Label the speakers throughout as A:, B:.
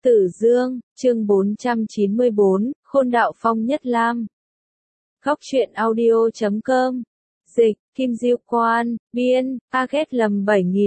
A: Tử Dương, chương 494, Khôn Đạo Phong Nhất Lam. Góc truyện audio.com. Dịch, Kim Diêu Quan, biên, Target lầm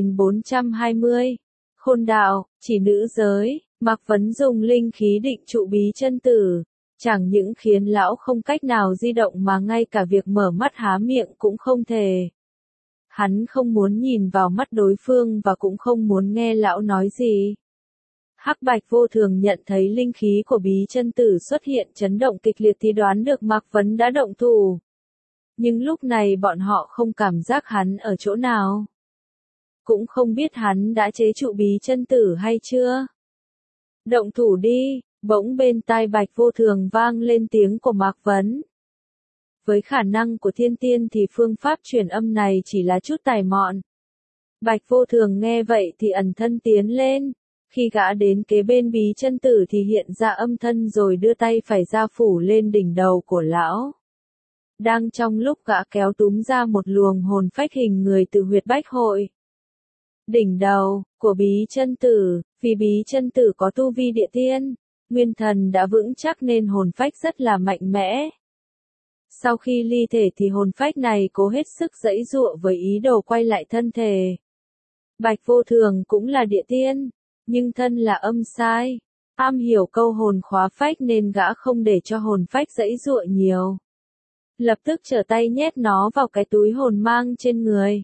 A: 7420. Khôn đạo, chỉ nữ giới, Mạc Vấn dùng linh khí định trụ Bí Chân Tử, chẳng những khiến lão không cách nào di động mà ngay cả việc mở mắt há miệng cũng không thể. Hắn không muốn nhìn vào mắt đối phương và cũng không muốn nghe lão nói gì. Hắc Bạch Vô Thường nhận thấy linh khí của Bí Chân Tử xuất hiện chấn động kịch liệt thì đoán được Mạc Vấn đã động thủ. Nhưng lúc này bọn họ không cảm giác hắn ở chỗ nào. Cũng không biết hắn đã chế trụ Bí Chân Tử hay chưa. Động thủ đi, bỗng bên tai Bạch Vô Thường vang lên tiếng của Mạc Vấn. Với khả năng của thiên tiên thì phương pháp truyền âm này chỉ là chút tài mọn. Bạch Vô Thường nghe vậy thì ẩn thân tiến lên. Khi gã đến kế bên Bí Chân Tử thì hiện ra âm thân rồi đưa tay phải ra phủ lên đỉnh đầu của lão. Đang trong lúc gã kéo túm ra một luồng hồn phách hình người từ huyệt bách hội. Đỉnh đầu của Bí Chân Tử, vì Bí Chân Tử có tu vi địa tiên, nguyên thần đã vững chắc nên hồn phách rất là mạnh mẽ. Sau khi ly thể thì hồn phách này cố hết sức giãy giụa với ý đồ quay lại thân thể. Bạch Vô Thường cũng là địa tiên, nhưng thân là âm sai, am hiểu câu hồn khóa phách nên gã không để cho hồn phách giãy giụa nhiều. Lập tức trở tay nhét nó vào cái túi hồn mang trên người.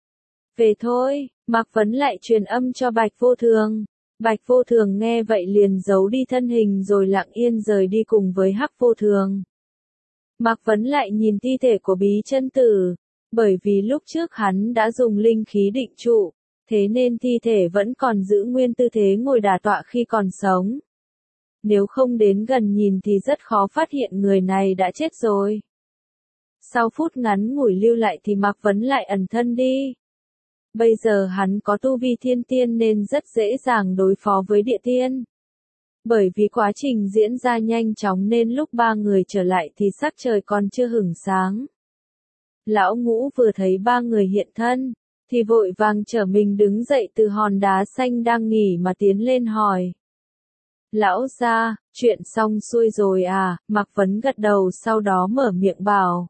A: Về thôi, Mạc Vấn lại truyền âm cho Bạch Vô Thường. Bạch Vô Thường nghe vậy liền giấu đi thân hình rồi lặng yên rời đi cùng với Hắc Vô Thường. Mạc Vấn lại nhìn thi thể của Bí Chân Tử, bởi vì lúc trước hắn đã dùng linh khí định trụ, thế nên thi thể vẫn còn giữ nguyên tư thế ngồi đả tọa khi còn sống. Nếu không đến gần nhìn thì rất khó phát hiện người này đã chết rồi. Sau phút ngắn ngủi lưu lại thì Mạc Vấn lại ẩn thân đi. Bây giờ hắn có tu vi thiên tiên nên rất dễ dàng đối phó với địa tiên. Bởi vì quá trình diễn ra nhanh chóng nên lúc ba người trở lại thì sắc trời còn chưa hửng sáng. Lão Ngũ vừa thấy ba người hiện thân, thì vội vàng trở mình đứng dậy từ hòn đá xanh đang nghỉ mà tiến lên hỏi. Lão gia, chuyện xong xuôi rồi à? Mạc Vấn gật đầu sau đó mở miệng bảo.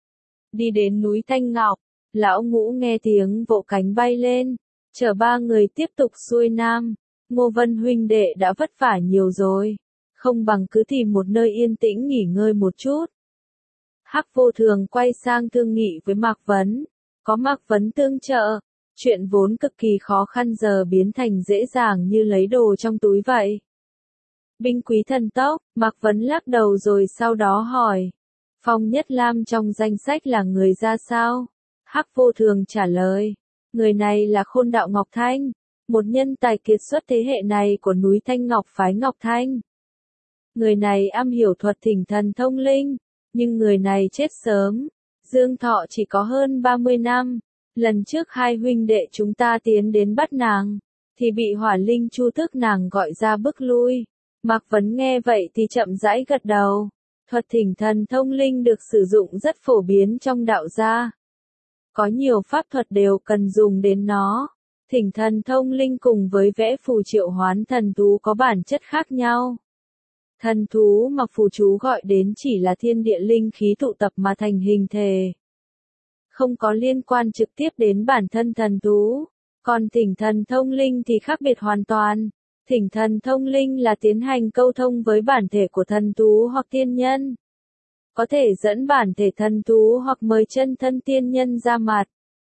A: Đi đến núi Thanh Ngọc, Lão Ngũ nghe tiếng vỗ cánh bay lên, chở ba người tiếp tục xuôi nam. Ngô Vân huynh đệ đã vất vả nhiều rồi, không bằng cứ tìm một nơi yên tĩnh nghỉ ngơi một chút. Hắc Vô Thường quay sang thương nghị với Mạc Vấn, có Mạc Vấn tương trợ, chuyện vốn cực kỳ khó khăn giờ biến thành dễ dàng như lấy đồ trong túi vậy. Binh quý thần tốc, Mạc Vấn lắc đầu rồi sau đó hỏi, Phong Nhất Lam trong danh sách là người ra sao? Hắc Vô Thường trả lời, người này là Khôn Đạo Ngọc Thanh, một nhân tài kiệt xuất thế hệ này của núi Thanh Ngọc phái Ngọc Thanh. Người này am hiểu thuật thỉnh thần thông linh, nhưng người này chết sớm, dương thọ chỉ có hơn 30 năm. Lần trước hai huynh đệ chúng ta tiến đến bắt nàng, thì bị Hỏa Linh Chu tức nàng gọi ra bức lui. Mạc Vấn nghe vậy thì chậm rãi gật đầu. Thuật thỉnh thần thông linh được sử dụng rất phổ biến trong đạo gia. Có nhiều pháp thuật đều cần dùng đến nó. Thỉnh thần thông linh cùng với vẽ phù triệu hoán thần thú có bản chất khác nhau. Thần thú mà phù chú gọi đến chỉ là thiên địa linh khí tụ tập mà thành hình thể. Không có liên quan trực tiếp đến bản thân thần thú. Còn thỉnh thần thông linh thì khác biệt hoàn toàn. Thỉnh thần thông linh là tiến hành câu thông với bản thể của thần thú hoặc tiên nhân. Có thể dẫn bản thể thần thú hoặc mời chân thân tiên nhân ra mặt.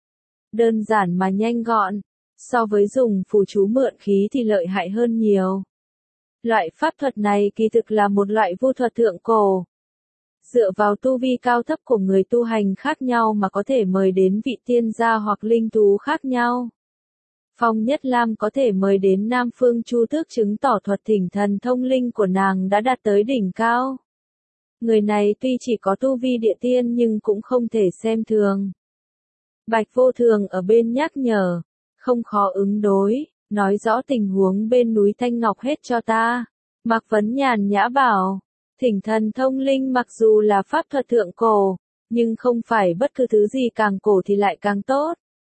A: Đơn giản mà nhanh gọn. So với dùng phù chú mượn khí thì lợi hại hơn nhiều. Loại pháp thuật này kỳ thực là một loại vu thuật thượng cổ. Dựa vào tu vi cao thấp của người tu hành khác nhau mà có thể mời đến vị tiên gia hoặc linh thú khác nhau. Phong Nhất Lam có thể mời đến Nam Phương Chu Tước chứng tỏ thuật thỉnh thần thông linh của nàng đã đạt tới đỉnh cao. Người này tuy chỉ có tu vi địa tiên nhưng cũng không thể xem thường. Bạch Vô Thường ở bên nhắc nhở. Không khó ứng đối, nói rõ tình huống bên núi Thanh Ngọc hết cho ta. Mạc Vấn nhàn nhã bảo, thỉnh thần thông linh mặc dù là pháp thuật thượng cổ, nhưng không phải bất cứ thứ gì càng cổ thì lại càng tốt.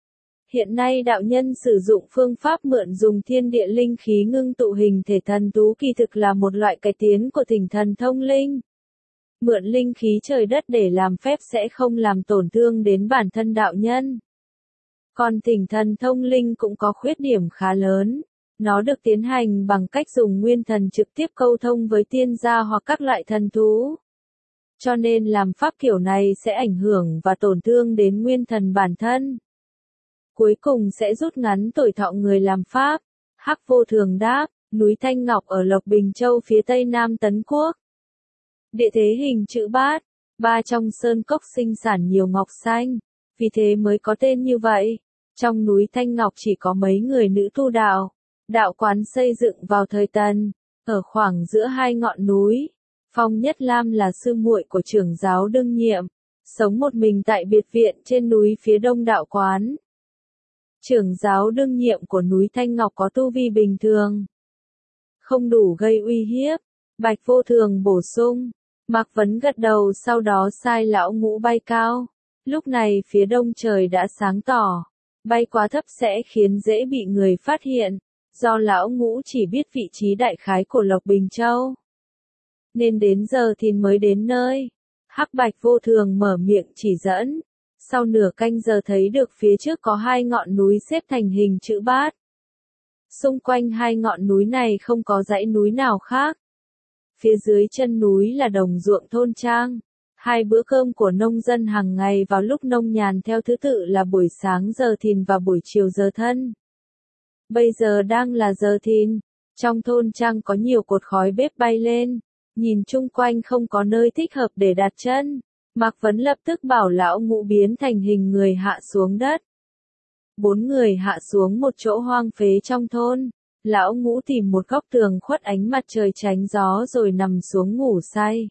A: Hiện nay đạo nhân sử dụng phương pháp mượn dùng thiên địa linh khí ngưng tụ hình thể thần tú kỳ thực là một loại cải tiến của thỉnh thần thông linh. Mượn linh khí trời đất để làm phép sẽ không làm tổn thương đến bản thân đạo nhân. Còn thỉnh thần thông linh cũng có khuyết điểm khá lớn. Nó được tiến hành bằng cách dùng nguyên thần trực tiếp câu thông với tiên gia hoặc các loại thần thú. Cho nên làm pháp kiểu này sẽ ảnh hưởng và tổn thương đến nguyên thần bản thân. Cuối cùng sẽ rút ngắn tuổi thọ người làm pháp. Hắc Vô Thường đáp, núi Thanh Ngọc ở Lộc Bình Châu phía tây nam Tấn Quốc. Địa thế hình chữ bát, trong sơn cốc sinh sản nhiều ngọc xanh, vì thế mới có tên như vậy. Trong núi Thanh Ngọc chỉ có mấy người nữ tu đạo. Đạo quán xây dựng vào thời Tần, ở khoảng giữa hai ngọn núi. Phong Nhất Lam là sư muội của trưởng giáo đương nhiệm, sống một mình tại biệt viện trên núi phía đông đạo quán. Trưởng giáo đương nhiệm của núi Thanh Ngọc có tu vi bình thường, không đủ gây uy hiếp. Bạch Vô Thường bổ sung. Mạc Vấn gật đầu, sau đó sai lão ngũ bay cao. Lúc này phía đông trời đã sáng tỏ, bay quá thấp sẽ khiến dễ bị người phát hiện. Do lão ngũ chỉ biết vị trí đại khái của Lộc Bình Châu, nên đến giờ thì mới đến nơi. Hắc Bạch Vô Thường mở miệng chỉ dẫn. Sau nửa canh giờ thấy được phía trước có hai ngọn núi xếp thành hình chữ bát. Xung quanh hai ngọn núi này không có dãy núi nào khác. Phía dưới chân núi là đồng ruộng thôn trang. Hai bữa cơm của nông dân hàng ngày vào lúc nông nhàn theo thứ tự là buổi sáng giờ thìn và buổi chiều giờ thân. Bây giờ đang là giờ thìn. Trong thôn trang có nhiều cột khói bếp bay lên. Nhìn chung quanh không có nơi thích hợp để đặt chân. Mạc Vấn lập tức bảo lão ngũ biến thành hình người hạ xuống đất. 4 người hạ xuống một chỗ hoang phế trong thôn. Lão ngũ tìm một góc tường khuất ánh mặt trời tránh gió rồi nằm xuống ngủ say.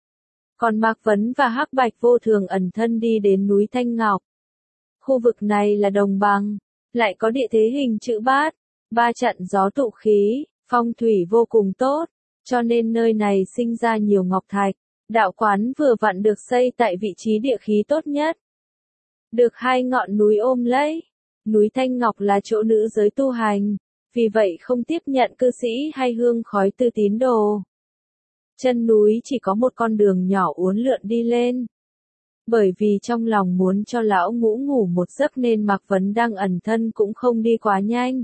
A: Còn Mạc Vấn và Hắc Bạch Vô Thường ẩn thân đi đến núi Thanh Ngọc. Khu vực này là đồng bằng, lại có địa thế hình chữ bát, 3 trận gió tụ khí, phong thủy vô cùng tốt, cho nên nơi này sinh ra nhiều ngọc thạch. Đạo quán vừa vặn được xây tại vị trí địa khí tốt nhất. Được hai ngọn núi ôm lấy. Núi Thanh Ngọc là chỗ nữ giới tu hành, vì vậy không tiếp nhận cư sĩ hay hương khói từ tín đồ. Chân núi chỉ có một con đường nhỏ uốn lượn đi lên. Bởi vì trong lòng muốn cho lão ngũ ngủ một giấc nên Mạc Vấn đang ẩn thân cũng không đi quá nhanh.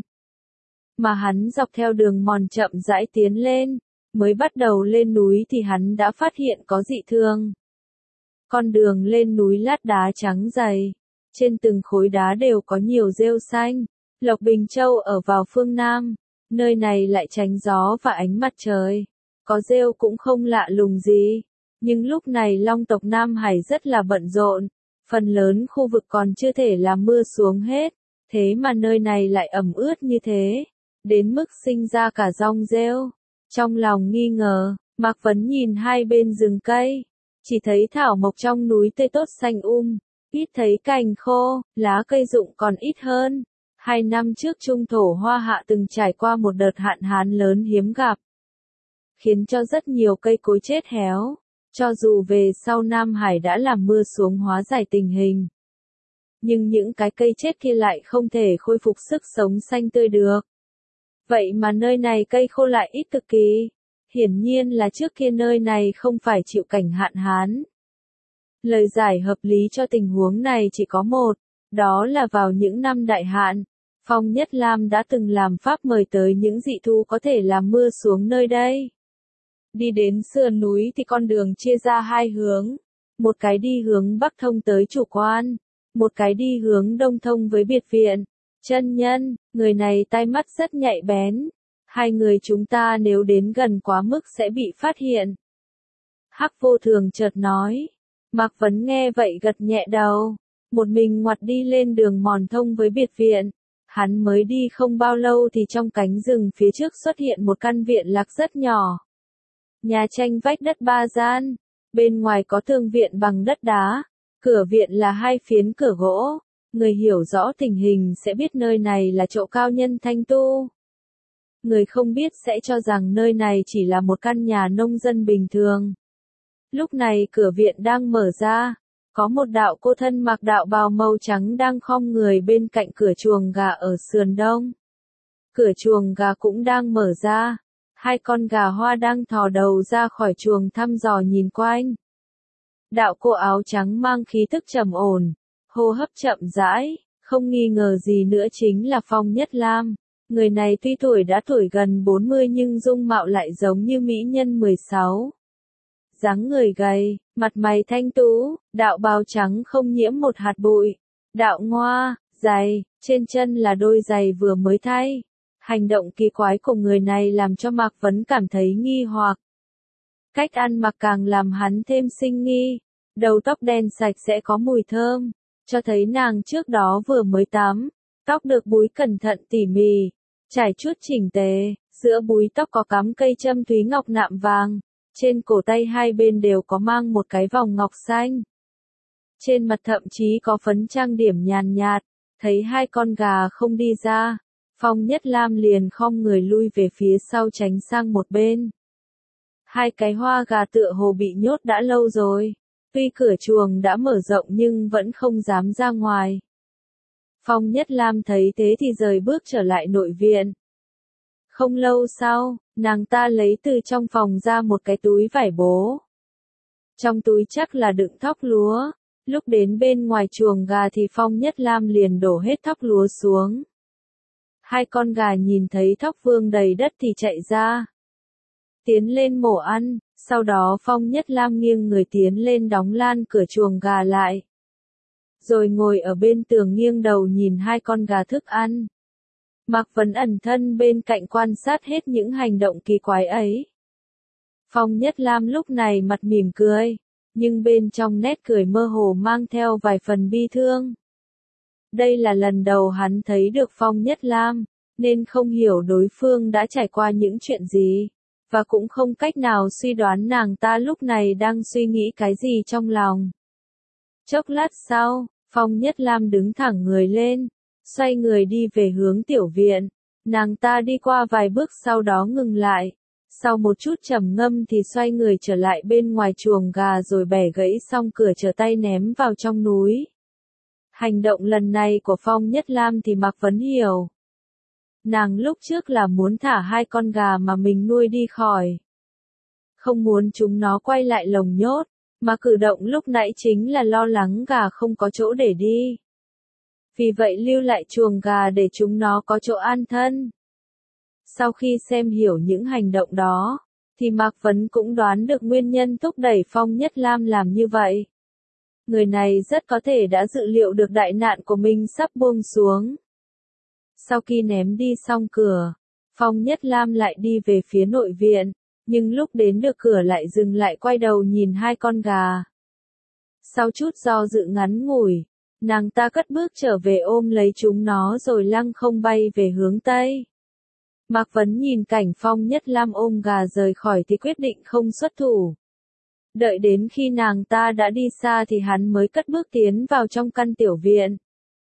A: Mà hắn dọc theo đường mòn chậm rãi tiến lên. Mới bắt đầu lên núi thì hắn đã phát hiện có dị thường. Con đường lên núi lát đá trắng dày. Trên từng khối đá đều có nhiều rêu xanh. Lộc Bình Châu ở vào phương Nam. Nơi này lại tránh gió và ánh mặt trời. Có rêu cũng không lạ lùng gì. Nhưng lúc này Long tộc Nam Hải rất là bận rộn. Phần lớn khu vực còn chưa thể làm mưa xuống hết. Thế mà nơi này lại ẩm ướt như thế. Đến mức sinh ra cả rong rêu. Trong lòng nghi ngờ, Mạc Vấn nhìn hai bên rừng cây. Chỉ thấy thảo mộc trong núi tươi tốt xanh ít thấy cành khô, lá cây rụng còn ít hơn. 2 năm trước Trung Thổ Hoa Hạ từng trải qua một đợt hạn hán lớn hiếm gặp. Khiến cho rất nhiều cây cối chết héo. Cho dù về sau Nam Hải đã làm mưa xuống hóa giải tình hình. Nhưng những cái cây chết kia lại không thể khôi phục sức sống xanh tươi được. Vậy mà nơi này cây khô lại ít cực kỳ. Hiển nhiên là trước kia nơi này không phải chịu cảnh hạn hán. Lời giải hợp lý cho tình huống này chỉ có một, đó là vào những năm đại hạn, Phong Nhất Lam đã từng làm pháp mời tới những dị thú có thể làm mưa xuống nơi đây. Đi đến sườn núi thì con đường chia ra hai hướng, một cái đi hướng bắc thông tới chủ quan, một cái đi hướng đông thông với biệt viện. Chân nhân, người này tai mắt rất nhạy bén. Hai người chúng ta nếu đến gần quá mức sẽ bị phát hiện. Hắc Vô Thường chợt nói. Mạc Vấn nghe vậy gật nhẹ đầu. Một mình ngoặt đi lên đường mòn thông với biệt viện. Hắn mới đi không bao lâu thì trong cánh rừng phía trước xuất hiện một căn viện lạc rất nhỏ. Nhà tranh vách đất 3 gian. Bên ngoài có tường viện bằng đất đá. Cửa viện là 2 phiến cửa gỗ. Người hiểu rõ tình hình sẽ biết nơi này là chỗ cao nhân thanh tu. Người không biết sẽ cho rằng nơi này chỉ là một căn nhà nông dân bình thường. Lúc này cửa viện đang mở ra. Có một đạo cô thân mặc đạo bào màu trắng đang khom người bên cạnh cửa chuồng gà ở sườn đông. Cửa chuồng gà cũng đang mở ra. Hai con gà hoa đang thò đầu ra khỏi chuồng thăm dò nhìn quanh. Đạo cô áo trắng mang khí tức trầm ổn, hô hấp chậm rãi, không nghi ngờ gì nữa chính là Phong Nhất Lam. Người này tuy tuổi đã tuổi gần 40 nhưng dung mạo lại giống như mỹ nhân 16. Dáng người gầy, mặt mày thanh tú, đạo bào trắng không nhiễm một hạt bụi. Đạo ngoa, giày, trên chân là đôi giày vừa mới thay. Hành động kỳ quái của người này làm cho Mạc Vấn cảm thấy nghi hoặc. Cách ăn mặc càng làm hắn thêm sinh nghi. Đầu tóc đen sạch sẽ có mùi thơm, cho thấy nàng trước đó vừa mới tắm. Tóc được búi cẩn thận tỉ mỉ, trải chuốt chỉnh tề, giữa búi tóc có cắm cây châm thúy ngọc nạm vàng. Trên cổ tay hai bên đều có mang một cái vòng ngọc xanh. Trên mặt thậm chí có phấn trang điểm nhàn nhạt, thấy hai con gà không đi ra. Phong Nhất Lam liền khom người lui về phía sau tránh sang một bên. Hai cái hoa gà tựa hồ bị nhốt đã lâu rồi. Tuy cửa chuồng đã mở rộng nhưng vẫn không dám ra ngoài. Phong Nhất Lam thấy thế thì rời bước trở lại nội viện. Không lâu sau, nàng ta lấy từ trong phòng ra một cái túi vải bố. Trong túi chắc là đựng thóc lúa. Lúc đến bên ngoài chuồng gà thì Phong Nhất Lam liền đổ hết thóc lúa xuống. Hai con gà nhìn thấy thóc vương đầy đất thì chạy ra. Tiến lên mổ ăn, sau đó Phong Nhất Lam nghiêng người tiến lên đóng lan cửa chuồng gà lại. Rồi ngồi ở bên tường nghiêng đầu nhìn hai con gà thức ăn. Mạc Vấn ẩn thân bên cạnh quan sát hết những hành động kỳ quái ấy. Phong Nhất Lam lúc này mặt mỉm cười, nhưng bên trong nét cười mơ hồ mang theo vài phần bi thương. Đây là lần đầu hắn thấy được Phong Nhất Lam, nên không hiểu đối phương đã trải qua những chuyện gì, và cũng không cách nào suy đoán nàng ta lúc này đang suy nghĩ cái gì trong lòng. Chốc lát sau, Phong Nhất Lam đứng thẳng người lên, xoay người đi về hướng tiểu viện. Nàng ta đi qua vài bước sau đó ngừng lại. Sau một chút trầm ngâm thì xoay người trở lại bên ngoài chuồng gà rồi bẻ gãy xong cửa trở tay ném vào trong núi. Hành động lần này của Phong Nhất Lam thì Mạc Vấn hiểu. Nàng lúc trước là muốn thả hai con gà mà mình nuôi đi khỏi. Không muốn chúng nó quay lại lồng nhốt, mà cử động lúc nãy chính là lo lắng gà không có chỗ để đi. Vì vậy lưu lại chuồng gà để chúng nó có chỗ an thân. Sau khi xem hiểu những hành động đó, thì Mạc Vấn cũng đoán được nguyên nhân thúc đẩy Phong Nhất Lam làm như vậy. Người này rất có thể đã dự liệu được đại nạn của mình sắp buông xuống. Sau khi ném đi xong cửa, Phong Nhất Lam lại đi về phía nội viện, nhưng lúc đến được cửa lại dừng lại quay đầu nhìn hai con gà. Sau chút do dự ngắn ngủi, nàng ta cất bước trở về ôm lấy chúng nó rồi lăng không bay về hướng Tây. Mạc Vấn nhìn cảnh Phong Nhất Lam ôm gà rời khỏi thì quyết định không xuất thủ. Đợi đến khi nàng ta đã đi xa thì hắn mới cất bước tiến vào trong căn tiểu viện.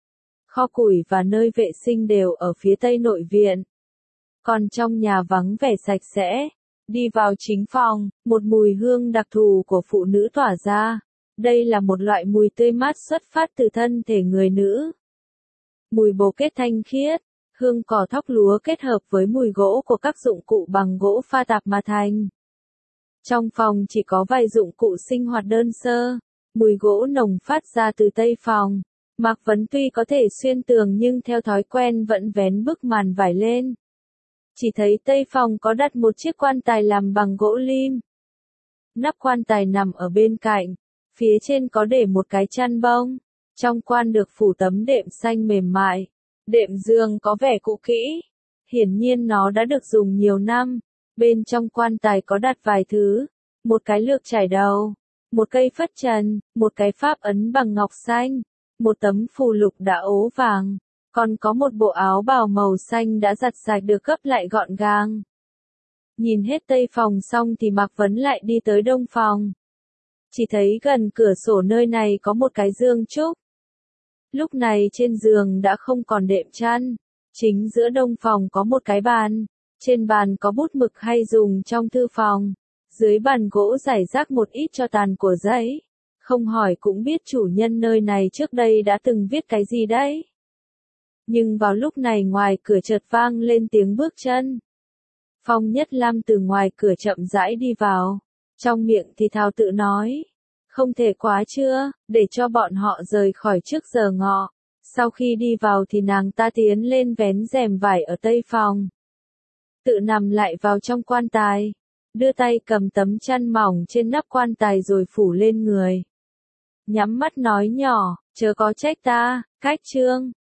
A: Kho củi và nơi vệ sinh đều ở phía tây nội viện. Còn trong nhà vắng vẻ sạch sẽ. Đi vào chính phòng, một mùi hương đặc thù của phụ nữ tỏa ra. Đây là một loại mùi tươi mát xuất phát từ thân thể người nữ. Mùi bồ kết thanh khiết, hương cỏ thóc lúa kết hợp với mùi gỗ của các dụng cụ bằng gỗ pha tạp mà thành. Trong phòng chỉ có vài dụng cụ sinh hoạt đơn sơ, mùi gỗ nồng phát ra từ tây phòng. Mạc Vấn tuy có thể xuyên tường nhưng theo thói quen vẫn vén bức màn vải lên. Chỉ thấy tây phòng có đặt một chiếc quan tài làm bằng gỗ lim. Nắp quan tài nằm ở bên cạnh, phía trên có để một cái chăn bông. Trong quan được phủ tấm đệm xanh mềm mại. Đệm giường có vẻ cũ kỹ. Hiển nhiên nó đã được dùng nhiều năm. Bên trong quan tài có đặt vài thứ. Một cái lược chải đầu. Một cây phất trần. Một cái pháp ấn bằng ngọc xanh. Một tấm phù lục đã ố vàng. Còn có một bộ áo bào màu xanh đã giặt sạch được gấp lại gọn gàng. Nhìn hết tây phòng xong thì Mạc Vấn lại đi tới đông phòng. Chỉ thấy gần cửa sổ nơi này có một cái giường trúc. Lúc này trên giường đã không còn đệm chăn. Chính giữa đông phòng có một cái bàn. Trên bàn có bút mực hay dùng trong thư phòng. Dưới bàn gỗ rải rác một ít tro tàn của giấy. Không hỏi cũng biết chủ nhân nơi này trước đây đã từng viết cái gì đấy. Nhưng vào lúc này ngoài cửa chợt vang lên tiếng bước chân. Phong Nhất Lam từ ngoài cửa chậm rãi đi vào. Trong miệng thì thào tự nói. Không thể quá chưa, để cho bọn họ rời khỏi trước giờ ngọ. Sau khi đi vào thì nàng ta tiến lên vén rèm vải ở tây phòng. Tự nằm lại vào trong quan tài. Đưa tay cầm tấm chăn mỏng trên nắp quan tài rồi phủ lên người. Nhắm mắt nói nhỏ, chớ có trách ta, Cách Trương.